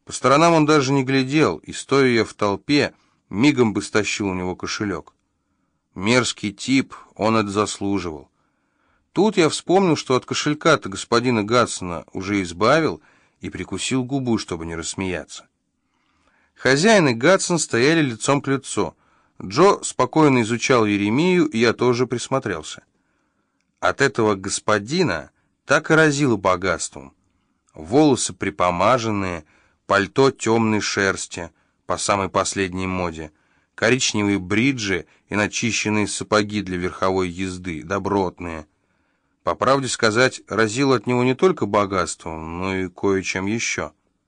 По сторонам он даже не глядел, и, стоя я в толпе, мигом бы стащил у него кошелек. Мерзкий тип, он это заслуживал. Тут я вспомнил, что от кошелька-то господина Гадсона уже избавил, и прикусил губу, чтобы не рассмеяться. Хозяин и Гадсон стояли лицом к лицу. Джо спокойно изучал Еремию, и я тоже присмотрелся. От этого господина так и разило богатством. Волосы припомаженные, пальто темной шерсти, по самой последней моде, коричневые бриджи и начищенные сапоги для верховой езды, добротные. По правде сказать, разило от него не только богатством, но и кое-чем еще.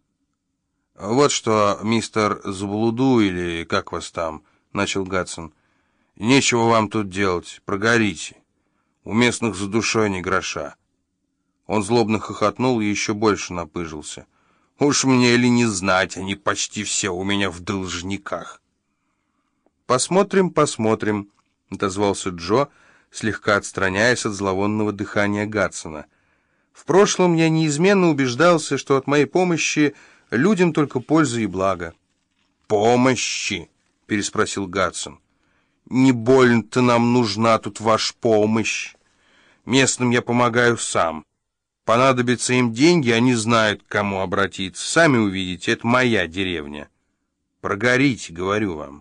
«Вот что, мистер Заблуду, или как вас там?» — начал Гадсон. «Нечего вам тут делать, прогорите. У местных за душой ни гроша». Он злобно хохотнул и еще больше напыжился. «Уж мне ли не знать, они почти все у меня в должниках». «Посмотрим, посмотрим», — отозвался Джо, слегка отстраняясь от зловонного дыхания Гадсона. «В прошлом я неизменно убеждался, что от моей помощи людям только польза и благо». «Помощи?» — переспросил Гадсон. «Не больно-то нам нужна тут ваша помощь. Местным я помогаю сам. Понадобятся им деньги, они знают, к кому обратиться. Сами увидите, это моя деревня. Прогорите, говорю вам».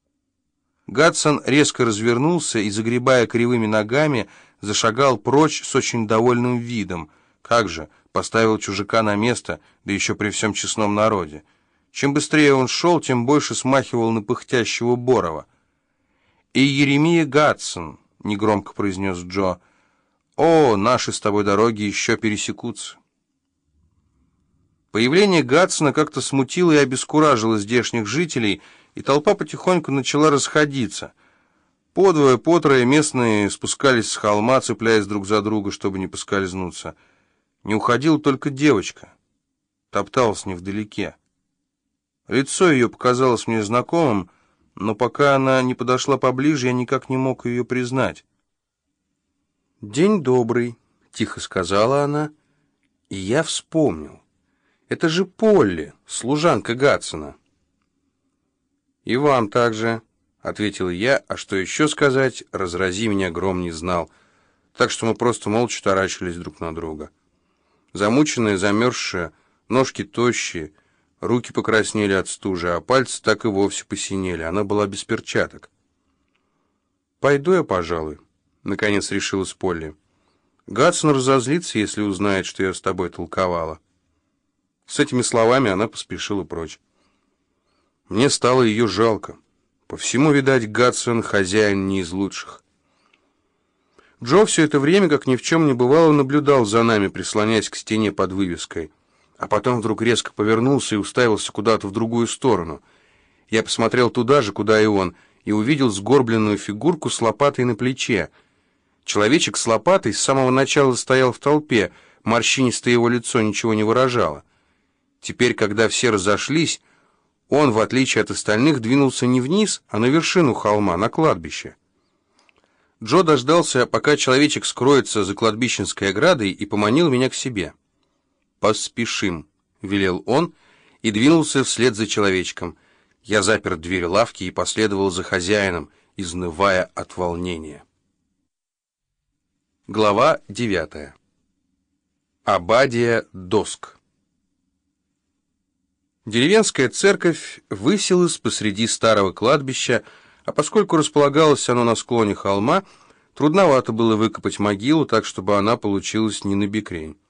Гадсон резко развернулся и, загребая кривыми ногами, зашагал прочь с очень довольным видом. Как же, поставил чужака на место, да еще при всем честном народе. Чем быстрее он шел, тем больше смахивал на пыхтящего Борова. «И Еремия Гадсон», — негромко произнес Джо, — «о, наши с тобой дороги еще пересекутся». Появление Гадсона как-то смутило и обескуражило здешних жителей, и толпа потихоньку начала расходиться. По двое, по трое местные спускались с холма, цепляясь друг за друга, чтобы не поскользнуться. Не уходила только девочка, топталась невдалеке. Лицо ее показалось мне знакомым, но пока она не подошла поближе, я никак не мог ее признать. «День добрый», — тихо сказала она, и я вспомнил. «Это же Полли, служанка Гадсона». «И вам также», — ответил я, а что еще сказать, разрази меня гром не знал, так что мы просто молча таращились друг на друга. Замученная, замерзшая, ножки тощие, руки покраснели от стужи, а пальцы так и вовсе посинели, она была без перчаток. «Пойду я, пожалуй», — наконец решилась Полли. «Гадсон разозлится, если узнает, что я с тобой толковала». С этими словами она поспешила прочь. Мне стало ее жалко. По всему, видать, Гадсон хозяин не из лучших. Джо все это время, как ни в чем не бывало, наблюдал за нами, прислоняясь к стене под вывеской. А потом вдруг резко повернулся и уставился куда-то в другую сторону. Я посмотрел туда же, куда и он, и увидел сгорбленную фигурку с лопатой на плече. Человечек с лопатой с самого начала стоял в толпе, морщинистое его лицо ничего не выражало. Теперь, когда все разошлись, он, в отличие от остальных, двинулся не вниз, а на вершину холма, на кладбище. Джо дождался, пока человечек скроется за кладбищенской оградой, и поманил меня к себе. «Поспешим», — велел он, и двинулся вслед за человечком. Я запер дверь лавки и последовал за хозяином, изнывая от волнения. Глава 9. Аббадия Доск. Деревенская церковь высилась посреди старого кладбища, а поскольку располагалось оно на склоне холма, трудновато было выкопать могилу так, чтобы она получилась не набекрень.